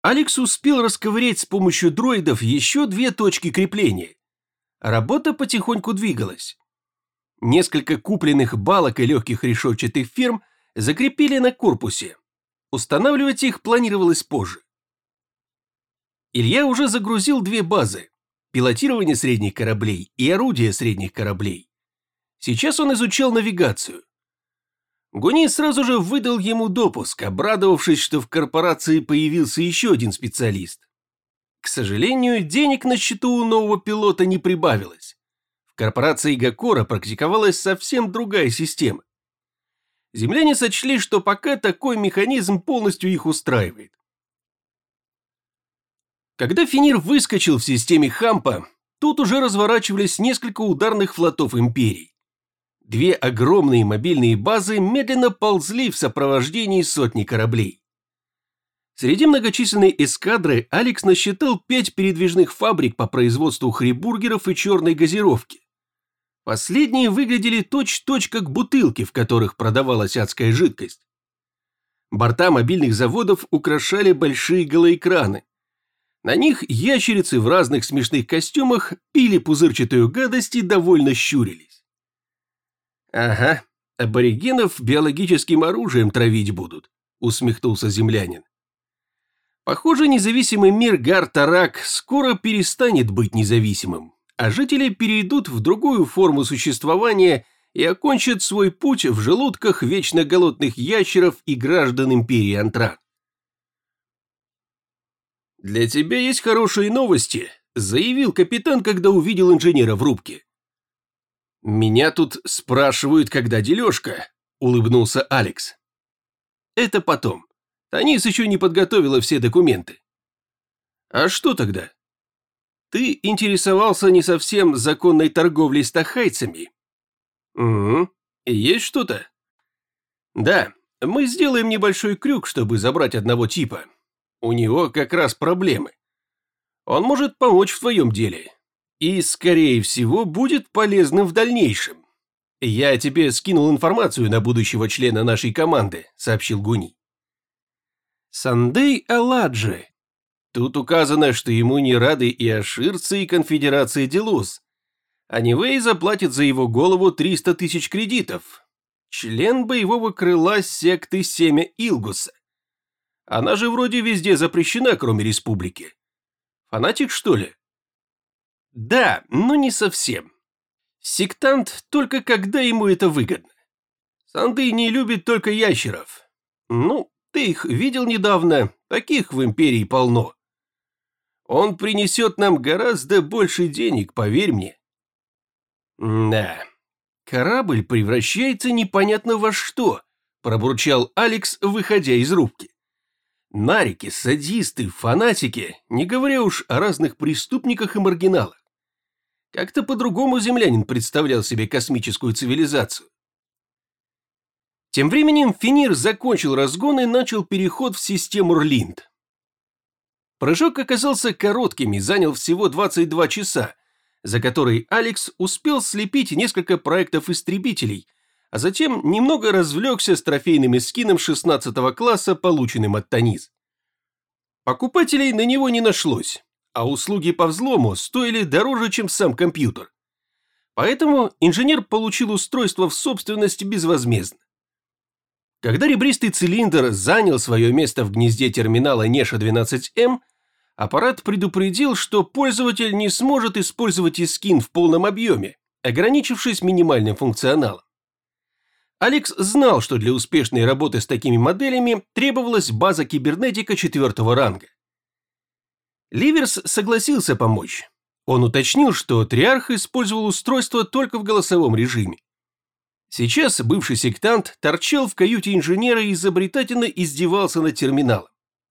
Алекс успел расковырять с помощью дроидов еще 2 точки крепления. Работа потихоньку двигалась. Несколько купленных балок и легких решетчатых ферм закрепили на корпусе. Устанавливать их планировалось позже. Илья уже загрузил 2 базы – пилотирование средних кораблей и орудия средних кораблей. Сейчас он изучал навигацию. Гуни сразу же выдал ему допуск, обрадовавшись, что в корпорации появился еще один специалист. К сожалению, денег на счету у нового пилота не прибавилось. В корпорации Гакора практиковалась совсем другая система. Земляне сочли, что пока такой механизм полностью их устраивает. Когда Фенир выскочил в системе Хампа, тут уже разворачивались несколько ударных флотов Империи. 2 огромные мобильные базы медленно ползли в сопровождении сотни кораблей. Среди многочисленной эскадры Алекс насчитал 5 передвижных фабрик по производству хрибургеров и черной газировки. Последние выглядели точь-в-точь как бутылки, в которых продавалась адская жидкость. Борта мобильных заводов украшали большие голоэкраны. На них ящерицы в разных смешных костюмах пили пузырчатую гадость и довольно щурились. «Ага, аборигенов биологическим оружием травить будут», — усмехнулся землянин. «Похоже, независимый мир Гар-Тарак скоро перестанет быть независимым, а жители перейдут в другую форму существования и окончат свой путь в желудках вечно голодных ящеров и граждан империи Антран». «Для тебя есть хорошие новости», — заявил капитан, когда увидел инженера в рубке. «Меня тут спрашивают, когда дележка», — улыбнулся Алекс. «Это потом. Танис еще не подготовила все документы». «А что тогда?» «Ты интересовался не совсем законной торговлей с тахайцами». «Угу. Есть что-то?» «Да, мы сделаем небольшой крюк, чтобы забрать одного типа. У него как раз проблемы. Он может помочь в твоем деле. И, скорее всего, будет полезным в дальнейшем. Я тебе скинул информацию на будущего члена нашей команды», — сообщил Гуни. Сандей Аладжи. Тут указано, что ему не рады и аширцы, и конфедерация Делус. Анивей заплатит за его голову 300 000 кредитов. Член боевого крыла секты Семя Илгуса. Она же вроде везде запрещена, кроме республики. Фанатик, что ли? Да, но не совсем. Сектант только когда ему это выгодно. Сандей не любит только ящеров. Ну, ты их видел недавно, таких в империи полно. Он принесет нам гораздо больше денег, поверь мне. Да, корабль превращается непонятно во что, пробурчал Алекс, выходя из рубки. Нарики, садисты, фанатики, не говоря уж о разных преступниках и маргиналах. Как-то по-другому землянин представлял себе космическую цивилизацию. Тем временем Фенир закончил разгон и начал переход в систему Рлинд. Прыжок оказался коротким и занял всего 22 часа, за которые Алекс успел слепить несколько проектов истребителей, а затем немного развлекся с трофейным эскином 16 класса, полученным от Танис. Покупателей на него не нашлось, а услуги по взлому стоили дороже, чем сам компьютер. Поэтому инженер получил устройство в собственность безвозмездно. Когда ребристый цилиндр занял свое место в гнезде терминала Неша-12М, аппарат предупредил, что пользователь не сможет использовать эскин в полном объеме, ограничившись минимальным функционалом. Алекс знал, что для успешной работы с такими моделями требовалась база кибернетика 4-го ранга. Ливерс согласился помочь. Он уточнил, что Триарх использовал устройство только в голосовом режиме. Сейчас бывший сектант торчал в каюте инженера и изобретательно издевался над терминалом.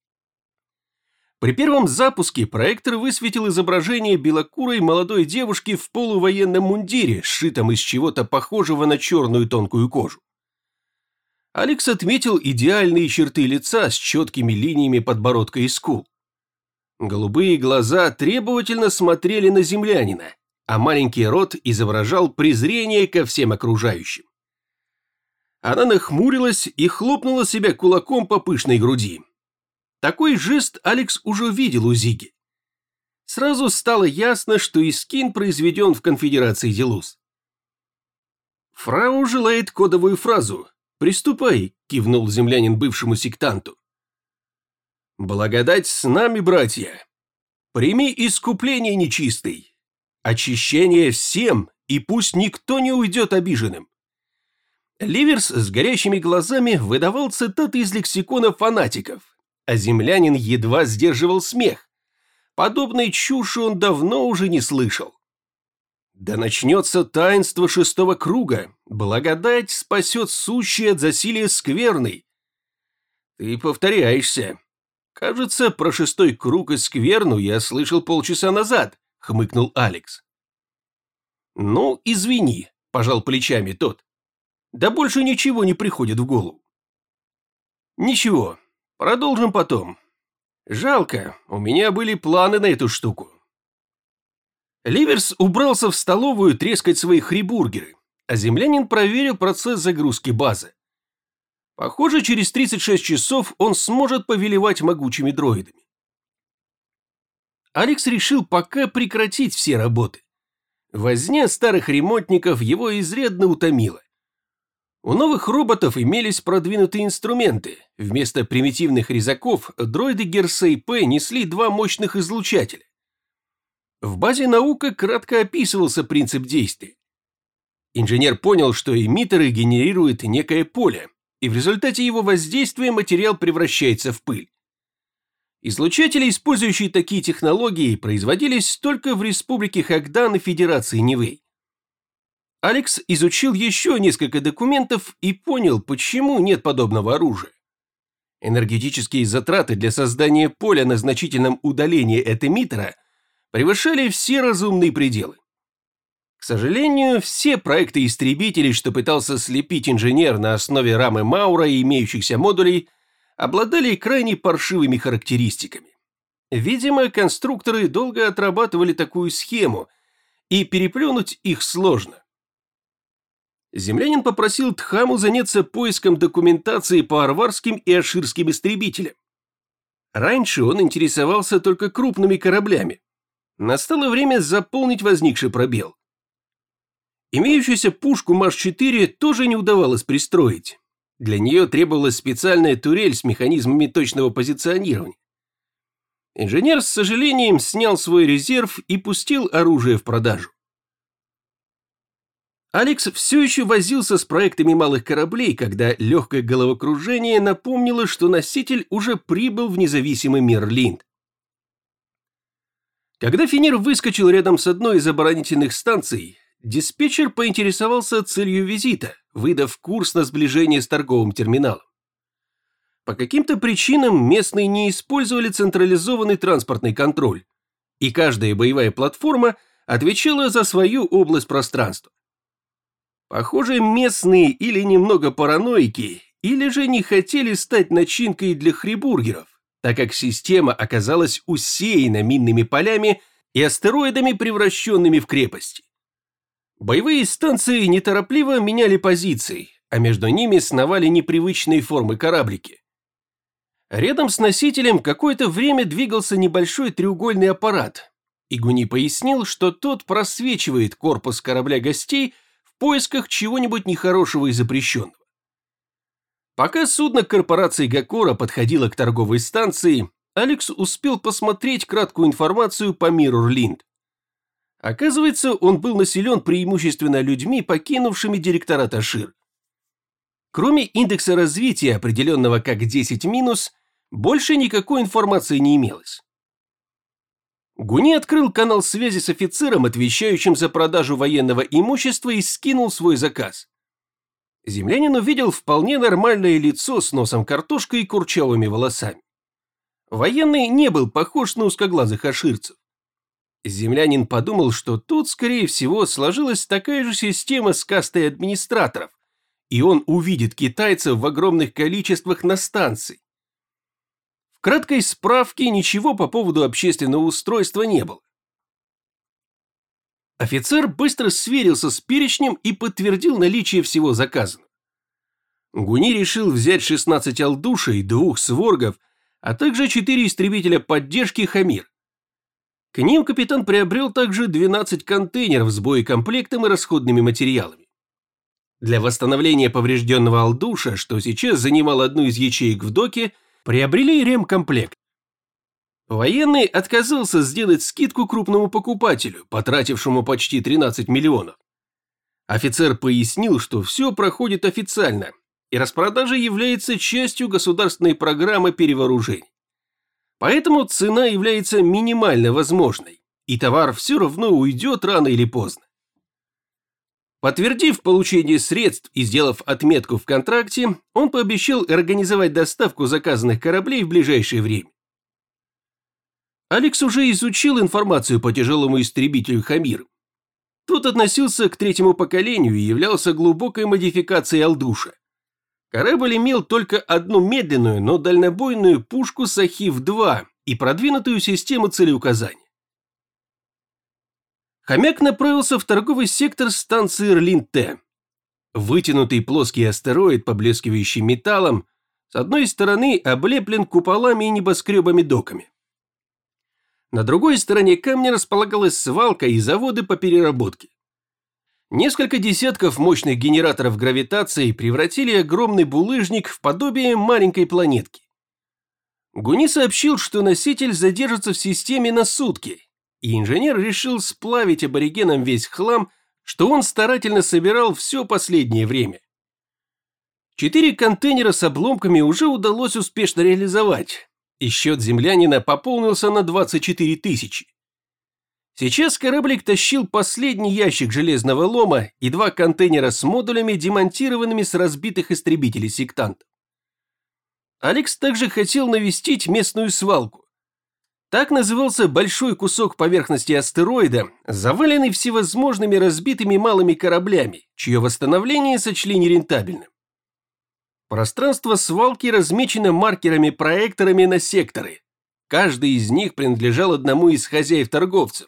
При первом запуске проектор высветил изображение белокурой молодой девушки в полувоенном мундире, сшитом из чего-то похожего на черную тонкую кожу. Алекс отметил идеальные черты лица с четкими линиями подбородка и скул. Голубые глаза требовательно смотрели на землянина, а маленький рот изображал презрение ко всем окружающим. Она нахмурилась и хлопнула себя кулаком по пышной груди. Такой жест Алекс уже видел у Зиги. Сразу стало ясно, что Искин произведен в конфедерации Делус. «Фрау желает кодовую фразу. Приступай», – кивнул землянин бывшему сектанту. «Благодать с нами, братья. Прими искупление нечистый. Очищение всем, и пусть никто не уйдет обиженным». Ливерс с горящими глазами выдавал цитаты из лексикона фанатиков, а землянин едва сдерживал смех. Подобной чуши он давно уже не слышал. Да начнется таинство 6-го круга, благодать спасет сущее от засилия скверной. Ты повторяешься. Кажется, про 6-й круг и скверну я слышал полчаса назад, хмыкнул Алекс. Ну, извини, пожал плечами тот. Да больше ничего не приходит в голову. Ничего, продолжим потом. Жалко, у меня были планы на эту штуку. Ливерс убрался в столовую трескать свои хрибургеры, а землянин проверил процесс загрузки базы. Похоже, через 36 часов он сможет повелевать могучими дроидами. Алекс решил пока прекратить все работы. Возня старых ремонтников его изрядно утомила. У новых роботов имелись продвинутые инструменты. Вместо примитивных резаков дроиды Герсей П несли 2 мощных излучателя. В базе наука кратко описывался принцип действия. Инженер понял, что эмиттеры генерируют некое поле, и в результате его воздействия материал превращается в пыль. Излучатели, использующие такие технологии, производились только в Республике Хагдан и Федерации Нивэй. Алекс изучил еще несколько документов и понял, почему нет подобного оружия. Энергетические затраты для создания поля на значительном удалении от эмиттера превышали все разумные пределы. К сожалению, все проекты истребителей, что пытался слепить инженер на основе рамы Маура и имеющихся модулей, обладали крайне паршивыми характеристиками. Видимо, конструкторы долго отрабатывали такую схему, и переплюнуть их сложно. Землянин попросил Тхаму заняться поиском документации по арварским и аширским истребителям. Раньше он интересовался только крупными кораблями. Настало время заполнить возникший пробел. Имеющуюся пушку МАШ-4 тоже не удавалось пристроить. Для нее требовалась специальная турель с механизмами точного позиционирования. Инженер с сожалением снял свой резерв и пустил оружие в продажу. Алекс все еще возился с проектами малых кораблей, когда легкое головокружение напомнило, что носитель уже прибыл в независимый мир Линд. Когда Фенир выскочил рядом с одной из оборонительных станций, диспетчер поинтересовался целью визита, выдав курс на сближение с торговым терминалом. По каким-то причинам местные не использовали централизованный транспортный контроль, и каждая боевая платформа отвечала за свою область пространства. Похоже, местные или немного параноики, или же не хотели стать начинкой для хрибургеров, так как система оказалась усеяна минными полями и астероидами, превращенными в крепости. Боевые станции неторопливо меняли позиции, а между ними сновали непривычные формы кораблики. Рядом с носителем какое-то время двигался небольшой треугольный аппарат, и Гуни пояснил, что тот просвечивает корпус корабля гостей в поисках чего-нибудь нехорошего и запрещенного. Пока судно корпорации Гакора подходило к торговой станции, Алекс успел посмотреть краткую информацию по миру Линд. Оказывается, он был населен преимущественно людьми, покинувшими директорат Ашир. Кроме индекса развития, определенного как 10-, больше никакой информации не имелось. Гуни открыл канал связи с офицером, отвечающим за продажу военного имущества, и скинул свой заказ. Землянин увидел вполне нормальное лицо с носом картошкой и курчавыми волосами. Военный не был похож на узкоглазых аширцев. Землянин подумал, что тут, скорее всего, сложилась такая же система с кастой администраторов, и он увидит китайцев в огромных количествах на станции. В краткой справке ничего по поводу общественного устройства не было. Офицер быстро сверился с перечнем и подтвердил наличие всего заказанного. Гуни решил взять 16 алдушей, 2 своргов, а также 4 истребителя поддержки «Хамир». К ним капитан приобрел также 12 контейнеров с боекомплектом и расходными материалами. Для восстановления поврежденного «Алдуша», что сейчас занимал одну из ячеек в доке, приобрели ремкомплект. Военный отказался сделать скидку крупному покупателю, потратившему почти 13 миллионов. Офицер пояснил, что все проходит официально, и распродажа является частью государственной программы перевооружений. Поэтому цена является минимально возможной, и товар все равно уйдет рано или поздно. Подтвердив получение средств и сделав отметку в контракте, он пообещал организовать доставку заказанных кораблей в ближайшее время. Алекс уже изучил информацию по тяжелому истребителю «Хамир». Тот относился к третьему поколению и являлся глубокой модификацией «Алдуша». Корабль имел только одну медленную, но дальнобойную пушку «Сахив-2» и продвинутую систему целеуказания. Хомяк направился в торговый сектор станции Рлин-Т. Вытянутый плоский астероид, поблескивающий металлом, с одной стороны облеплен куполами и небоскребами-доками. На другой стороне камня располагалась свалка и заводы по переработке. Несколько десятков мощных генераторов гравитации превратили огромный булыжник в подобие маленькой планетки. Гуни сообщил, что носитель задержится в системе на сутки, и инженер решил сплавить аборигенам весь хлам, что он старательно собирал все последнее время. 4 контейнера с обломками уже удалось успешно реализовать, и счет землянина пополнился на 24 тысячи. Сейчас кораблик тащил последний ящик железного лома и 2 контейнера с модулями, демонтированными с разбитых истребителей сектантов. Алекс также хотел навестить местную свалку. Так назывался большой кусок поверхности астероида, заваленный всевозможными разбитыми малыми кораблями, чье восстановление сочли нерентабельным. Пространство свалки размечено маркерами-проекторами на секторы. Каждый из них принадлежал одному из хозяев-торговцев.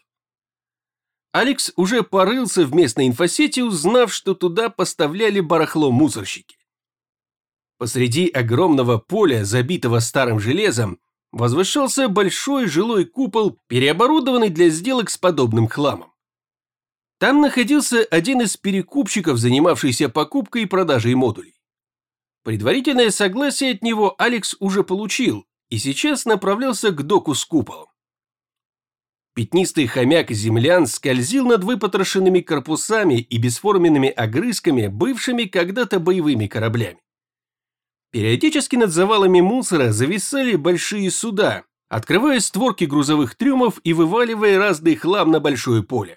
Алекс уже порылся в местной инфосети, узнав, что туда поставляли барахло мусорщики. Посреди огромного поля, забитого старым железом, возвышался большой жилой купол, переоборудованный для сделок с подобным хламом. Там находился один из перекупщиков, занимавшийся покупкой и продажей модулей. Предварительное согласие от него Алекс уже получил и сейчас направлялся к доку с куполом. Пятнистый хомяк-землян скользил над выпотрошенными корпусами и бесформенными огрызками, бывшими когда-то боевыми кораблями. Периодически над завалами мусора зависали большие суда, открывая створки грузовых трюмов и вываливая разный хлам на большое поле.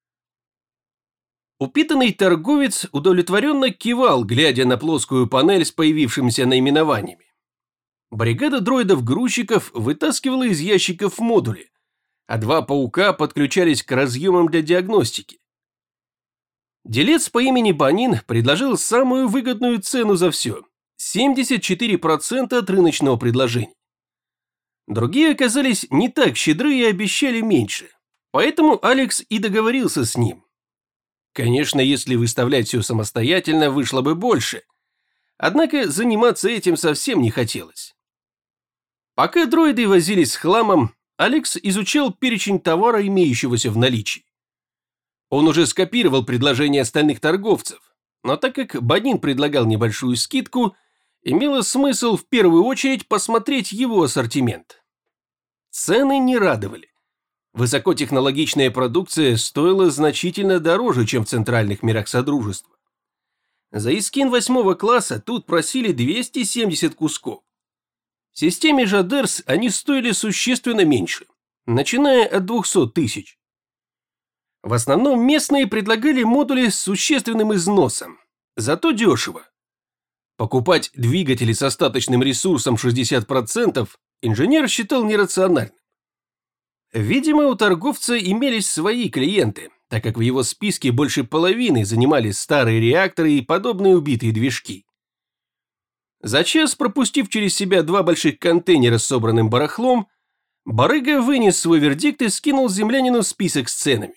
Упитанный торговец удовлетворенно кивал, глядя на плоскую панель с появившимися наименованиями. Бригада дроидов-грузчиков вытаскивала из ящиков модули, а 2 паука подключались к разъемам для диагностики. Делец по имени Банин предложил самую выгодную цену за все – 74% от рыночного предложения. Другие оказались не так щедры и обещали меньше, поэтому Алекс и договорился с ним. Конечно, если выставлять все самостоятельно, вышло бы больше, однако заниматься этим совсем не хотелось. Пока дроиды возились с хламом, Алекс изучал перечень товара, имеющегося в наличии. Он уже скопировал предложения остальных торговцев, но так как Банин предлагал небольшую скидку, имело смысл в первую очередь посмотреть его ассортимент. Цены не радовали. Высокотехнологичная продукция стоила значительно дороже, чем в центральных мирах Содружества. За искин 8 класса тут просили 270 кусков. В системе Жадерс они стоили существенно меньше, начиная от 200 тысяч. В основном местные предлагали модули с существенным износом, зато дешево. Покупать двигатели с остаточным ресурсом 60% инженер считал нерациональным. Видимо, у торговца имелись свои клиенты, так как в его списке больше половины занимали старые реакторы и подобные убитые движки. За час, пропустив через себя 2 больших контейнера с собранным барахлом, барыга вынес свой вердикт и скинул землянину список с ценами.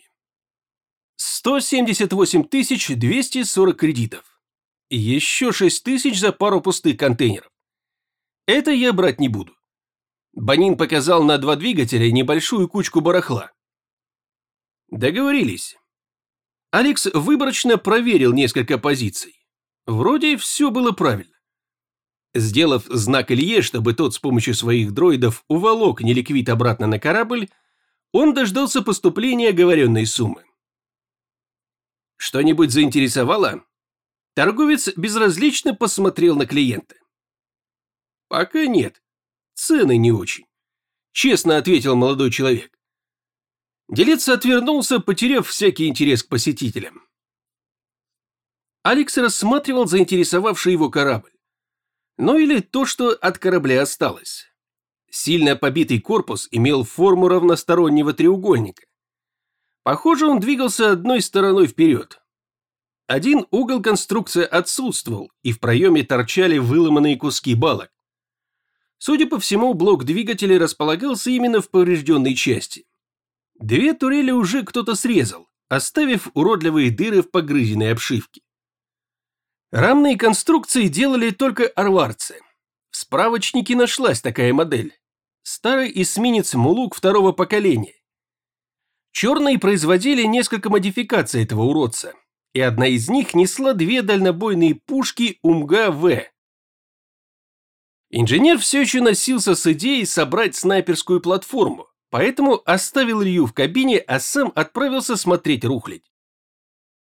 178 240 кредитов. И еще 6 тысяч за пару пустых контейнеров. Это я брать не буду. Банин показал на 2 двигателя небольшую кучку барахла. Договорились. Алекс выборочно проверил несколько позиций. Вроде все было правильно. Сделав знак Илье, чтобы тот с помощью своих дроидов уволок неликвид обратно на корабль, он дождался поступления оговоренной суммы. Что-нибудь заинтересовало? Торговец безразлично посмотрел на клиента. Пока нет. Цены не очень. Честно ответил молодой человек. Делец отвернулся, потеряв всякий интерес к посетителям. Алекс рассматривал заинтересовавший его корабль. Ну или то, что от корабля осталось. Сильно побитый корпус имел форму равностороннего треугольника. Похоже, он двигался одной стороной вперед. Один угол конструкции отсутствовал, и в проеме торчали выломанные куски балок. Судя по всему, блок двигателя располагался именно в поврежденной части. 2 турели уже кто-то срезал, оставив уродливые дыры в погрызенной обшивке. Рамные конструкции делали только арварцы. В справочнике нашлась такая модель. Старый эсминец Мулук 2-го поколения. Черные производили несколько модификаций этого уродца, и одна из них несла 2 дальнобойные пушки УМГА-В. Инженер все еще носился с идеей собрать снайперскую платформу, поэтому оставил Илью в кабине, а сам отправился смотреть рухлядь.